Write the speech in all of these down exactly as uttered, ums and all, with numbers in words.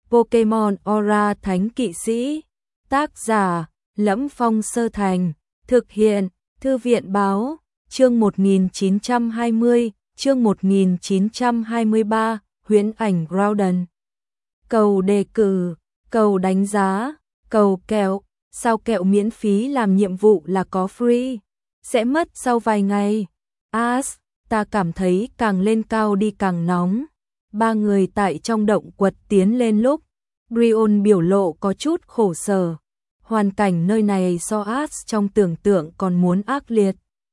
Pokemon Aura Thánh Kỵ Sĩ. Tác giả: Lẫm Phong Sơ Thành. Thực hiện: Thư viện Báo. Chương một nghìn chín trăm hai mươi, chương một nghìn chín trăm hai mươi ba, huyễn ảnh Groudon. Cầu đề cử, cầu đánh giá, cầu kẹo, sao kẹo miễn phí làm nhiệm vụ là có free, sẽ mất sau vài ngày. As, ta cảm thấy càng lên cao đi càng nóng. Ba người tại trong động quật tiến lên lúc, Brion biểu lộ có chút khổ sở. Hoàn cảnh nơi này so As trong tưởng tượng còn muốn ác liệt.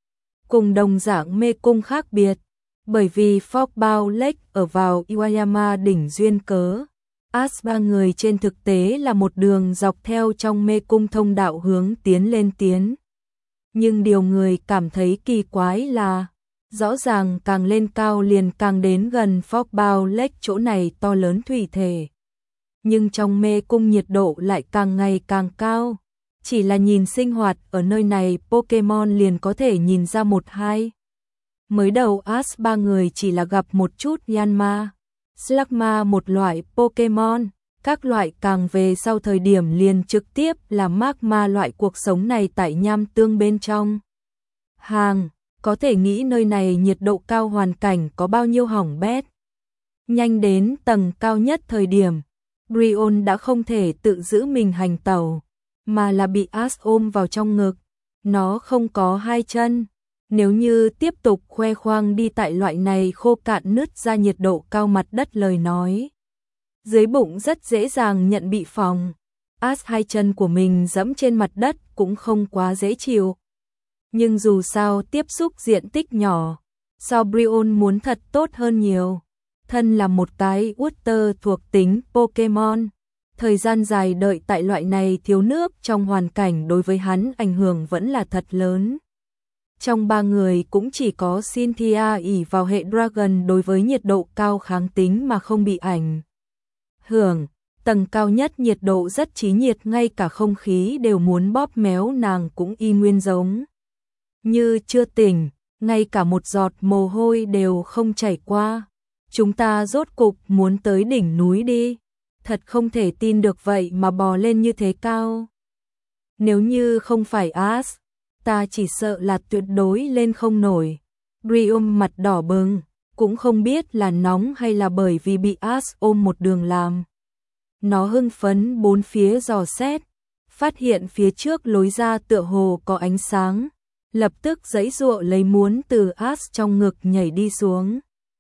Cùng đồng dạng mê cung khác biệt, bởi vì Fogbound Lake ở vào Iwayama đỉnh duyên cớ. As ba người trên thực tế là một đường dọc theo trong mê cung thông đạo hướng tiến lên tiến. Nhưng điều người cảm thấy kỳ quái là, rõ ràng càng lên cao liền càng đến gần Fogbound Lake, chỗ này to lớn thủy thể. Nhưng trong mê cung nhiệt độ lại càng ngày càng cao. Chỉ là nhìn sinh hoạt ở nơi này Pokemon liền có thể nhìn ra một hai. Mới đầu As ba người chỉ là gặp một chút Yanma, Slugma, một loại Pokemon. Các loại càng về sau thời điểm liền trực tiếp là Magma, loại cuộc sống này tại nham tương bên trong. Hàng, có thể nghĩ nơi này nhiệt độ cao, hoàn cảnh có bao nhiêu hỏng bét. Nhanh đến tầng cao nhất thời điểm, Brion đã không thể tự giữ mình hành tẩu, mà là bị As ôm vào trong ngực. Nó không có hai chân. Nếu như tiếp tục khoe khoang đi tại loại này khô cạn nứt ra nhiệt độ cao mặt đất lời nói, dưới bụng rất dễ dàng nhận bị phỏng. As hai chân của mình dẫm trên mặt đất cũng không quá dễ chịu. Nhưng dù sao tiếp xúc diện tích nhỏ, so Brion muốn thật tốt hơn nhiều. Thân là một cái Water thuộc tính Pokemon, thời gian dài đợi tại loại này thiếu nước trong hoàn cảnh đối với hắn ảnh hưởng vẫn là thật lớn. Trong ba người cũng chỉ có Cynthia ỷ vào hệ Dragon đối với nhiệt độ cao kháng tính mà không bị ảnh hưởng. Tầng cao nhất nhiệt độ rất chí nhiệt, ngay cả không khí đều muốn bóp méo nàng cũng y nguyên giống như chưa tỉnh, ngay cả một giọt mồ hôi đều không chảy qua. Chúng ta rốt cục muốn tới đỉnh núi đi. Thật không thể tin được vậy mà bò lên như thế cao. Nếu như không phải As, ta chỉ sợ là tuyệt đối lên không nổi. Brion mặt đỏ bừng, cũng không biết là nóng hay là bởi vì bị As ôm một đường làm. Nó hưng phấn bốn phía dò xét, phát hiện phía trước lối ra tựa hồ có ánh sáng, lập tức giãy giụa lấy muốn từ As trong ngực nhảy đi xuống.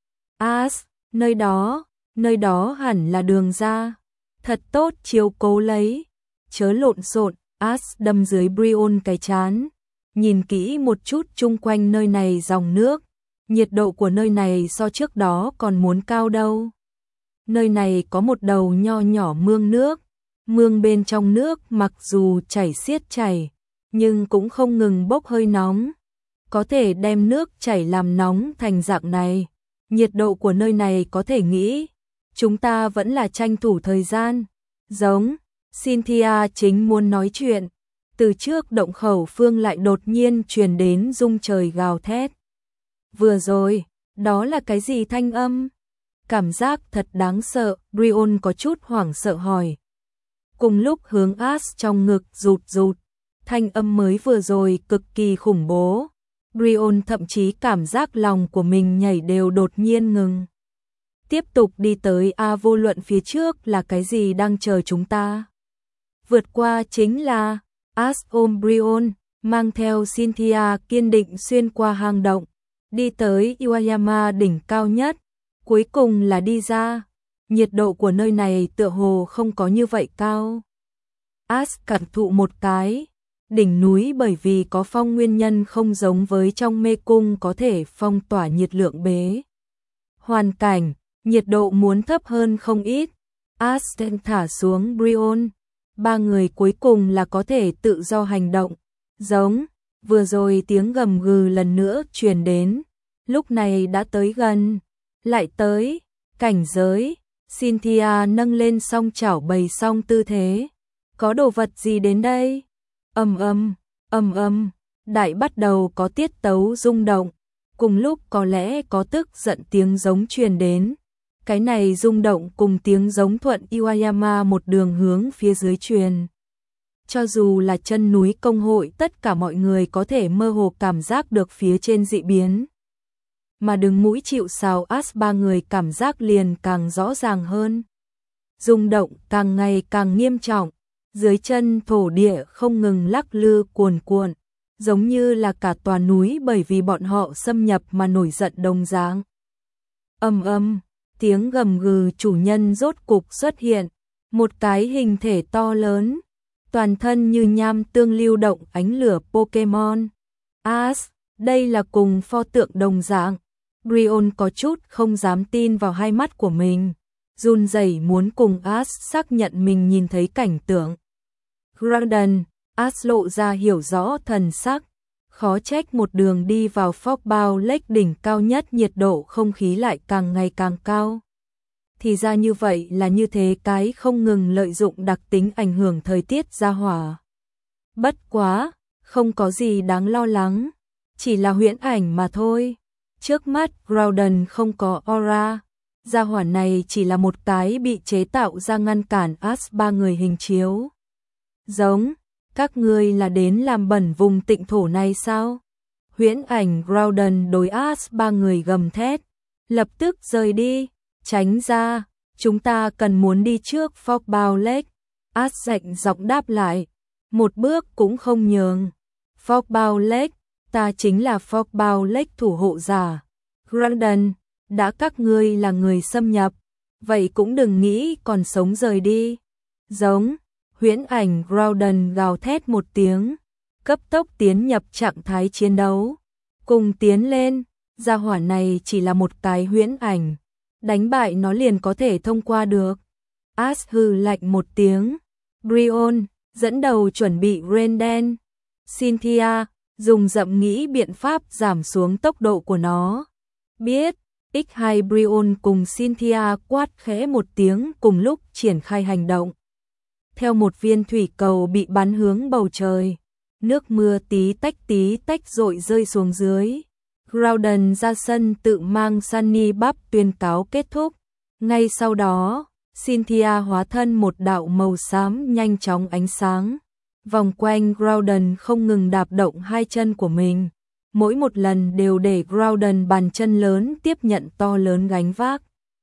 As, nơi đó, nơi đó hẳn là đường ra. Thật tốt chiếu cố lấy, chớ lộn xộn. As đâm dưới Brion cái chán, nhìn kỹ một chút chung quanh nơi này dòng nước, nhiệt độ của nơi này so trước đó còn muốn cao đâu. Nơi này có một đầu nho nhỏ mương nước, mương bên trong nước mặc dù chảy xiết chảy, nhưng cũng không ngừng bốc hơi nóng. Có thể đem nước chảy làm nóng thành dạng này, nhiệt độ của nơi này có thể nghĩ. Chúng ta vẫn là tranh thủ thời gian. Giống, Cynthia chính muốn nói chuyện, từ trước động khẩu phương lại đột nhiên truyền đến rung trời gào thét. Vừa rồi, đó là cái gì thanh âm? Cảm giác thật đáng sợ, Brion có chút hoảng sợ hỏi. Cùng lúc hướng As trong ngực rụt rụt, thanh âm mới vừa rồi cực kỳ khủng bố. Brion thậm chí cảm giác lòng của mình nhảy đều đột nhiên ngừng. Tiếp tục đi tới A, vô luận phía trước là cái gì đang chờ chúng ta. Vượt qua chính là As ôm Brion, mang theo Cynthia kiên định xuyên qua hang động, đi tới Iwayama đỉnh cao nhất, cuối cùng là đi ra. Nhiệt độ của nơi này tựa hồ không có như vậy cao. As cảm thụ một cái, đỉnh núi bởi vì có phong nguyên nhân không giống với trong mê cung có thể phong tỏa nhiệt lượng bế. Hoàn cảnh, nhiệt độ muốn thấp hơn không ít. As thả xuống Brion, ba người cuối cùng là có thể tự do hành động. Giống, vừa rồi tiếng gầm gừ lần nữa truyền đến, lúc này đã tới gần, lại tới, cảnh giới. Cynthia nâng lên song chảo bày song tư thế. Có đồ vật gì đến đây? Ầm ầm, ầm ầm, đại bắt đầu có tiết tấu rung động. Cùng lúc có lẽ có tức giận tiếng giống truyền đến. Cái này rung động cùng tiếng giống thuận Iwayama một đường hướng phía dưới truyền. Cho dù là chân núi công hội, tất cả mọi người có thể mơ hồ cảm giác được phía trên dị biến. Mà đứng mũi chịu sào As ba người cảm giác liền càng rõ ràng hơn. Rung động càng ngày càng nghiêm trọng, dưới chân thổ địa không ngừng lắc lư cuồn cuộn, giống như là cả tòa núi bởi vì bọn họ xâm nhập mà nổi giận đồng dạng. Ầm ầm, tiếng gầm gừ chủ nhân rốt cục xuất hiện, một cái hình thể to lớn, toàn thân như nham tương lưu động ánh lửa Pokemon. As, đây là cùng pho tượng đồng dạng. Brion có chút không dám tin vào hai mắt của mình, run rẩy muốn cùng As xác nhận mình nhìn thấy cảnh tượng. Groudon, As lộ ra hiểu rõ thần sắc, khó trách một đường đi vào Fogbound Lake đỉnh cao nhất nhiệt độ không khí lại càng ngày càng cao. Thì ra như vậy là như thế, cái không ngừng lợi dụng đặc tính ảnh hưởng thời tiết ra hỏa. Bất quá, không có gì đáng lo lắng, chỉ là huyễn ảnh mà thôi. Trước mắt Groudon không có aura, gia hỏa này chỉ là một cái bị chế tạo ra ngăn cản As ba người hình chiếu. Giống, các ngươi là đến làm bẩn vùng tịnh thổ này sao? Huyễn ảnh Groudon đối As ba người gầm thét, lập tức rời đi, tránh ra, chúng ta cần muốn đi trước Fogbound Lake. As rạnh giọng đáp lại, một bước cũng không nhường. Fogbound Lake, ta chính là Fogbound Lake thủ hộ giả. Groudon, đã các ngươi là người xâm nhập, vậy cũng đừng nghĩ còn sống rời đi. Giống, huyễn ảnh Groudon gào thét một tiếng, cấp tốc tiến nhập trạng thái chiến đấu. Cùng tiến lên, gia hỏa này chỉ là một cái huyễn ảnh, đánh bại nó liền có thể thông qua được. As hừ lạnh một tiếng, Brion, dẫn đầu chuẩn bị Rain Dance. Cynthia, dùng dậm nghĩ biện pháp giảm xuống tốc độ của nó. Biết, ích hai Brion cùng Cynthia quát khẽ một tiếng cùng lúc triển khai hành động. Theo một viên thủy cầu bị bắn hướng bầu trời, nước mưa tí tách tí tách rội rơi xuống dưới. Groudon ra sân tự mang Sunny Bắp tuyên cáo kết thúc. Ngay sau đó, Cynthia hóa thân một đạo màu xám nhanh chóng ánh sáng, vòng quanh Groudon không ngừng đạp động hai chân của mình. Mỗi một lần đều để Groudon bàn chân lớn tiếp nhận to lớn gánh vác.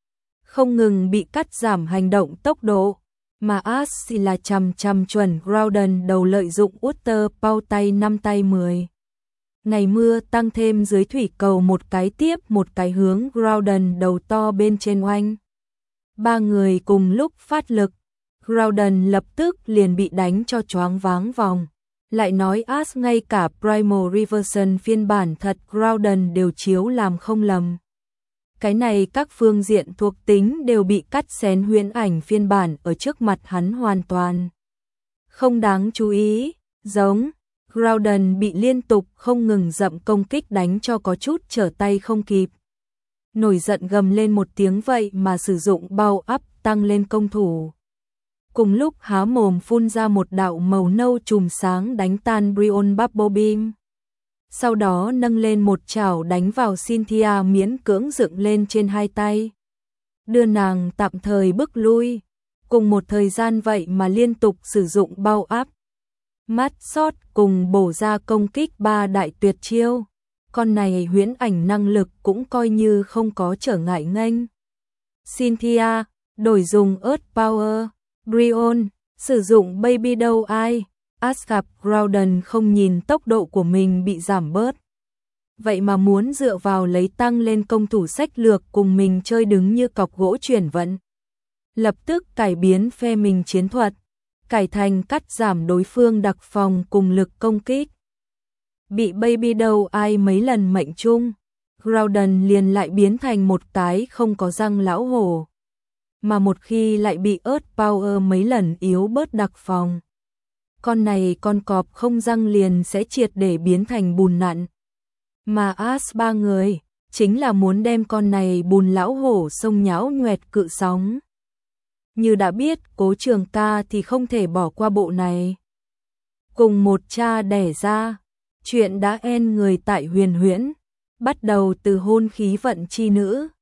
Không ngừng bị cắt giảm hành động tốc độ, mà As là chằm chằm chuẩn Groudon đầu lợi dụng Water Power tay năm tay mười. Ngày mưa tăng thêm dưới thủy cầu một cái tiếp một cái hướng Groudon đầu to bên trên oanh. Ba người cùng lúc phát lực, Groudon lập tức liền bị đánh cho choáng váng vòng. Lại nói As ngay cả Primal Reversion phiên bản thật Groudon đều chiếu làm không lầm. Cái này các phương diện thuộc tính đều bị cắt xén, huyễn ảnh phiên bản ở trước mặt hắn hoàn toàn không đáng chú ý. Giống, Groudon bị liên tục không ngừng dậm công kích đánh cho có chút trở tay không kịp. Nổi giận gầm lên một tiếng vậy mà sử dụng bao ắp tăng lên công thủ. Cùng lúc há mồm phun ra một đạo màu nâu chùm sáng đánh tan Brion Bubble Beam. Sau đó nâng lên một chảo đánh vào Cynthia, miễn cưỡng dựng lên trên hai tay, đưa nàng tạm thời bước lui. Cùng một thời gian vậy mà liên tục sử dụng bao áp, mắt sót cùng bổ ra công kích ba đại tuyệt chiêu. Con này huyễn ảnh năng lực cũng coi như không có trở ngại nghênh. Cynthia đổi dùng Earth Power, Brion sử dụng Baby Doll Eye. As gặp Groudon không nhìn tốc độ của mình bị giảm bớt, vậy mà muốn dựa vào lấy tăng lên công thủ sách lược cùng mình chơi đứng như cọc gỗ chuyển vận. Lập tức cải biến phe mình chiến thuật, cải thành cắt giảm đối phương đặc phòng cùng lực công kích. Bị Baby Doll Eye mấy lần mệnh trung, Groudon liền lại biến thành một cái không có răng lão hổ. Mà một khi lại bị Earth Power mấy lần yếu bớt đặc phòng, con này con cọp không răng liền sẽ triệt để biến thành bùn nặn. Mà As ba người chính là muốn đem con này bùn lão hổ sông nhão nhoẹt cự sóng. Như đã biết Cố Trường Ca thì không thể bỏ qua bộ này. Cùng một cha đẻ ra, chuyện đã en người tại Huyền Huyễn, bắt đầu từ hôn khí vận chi nữ.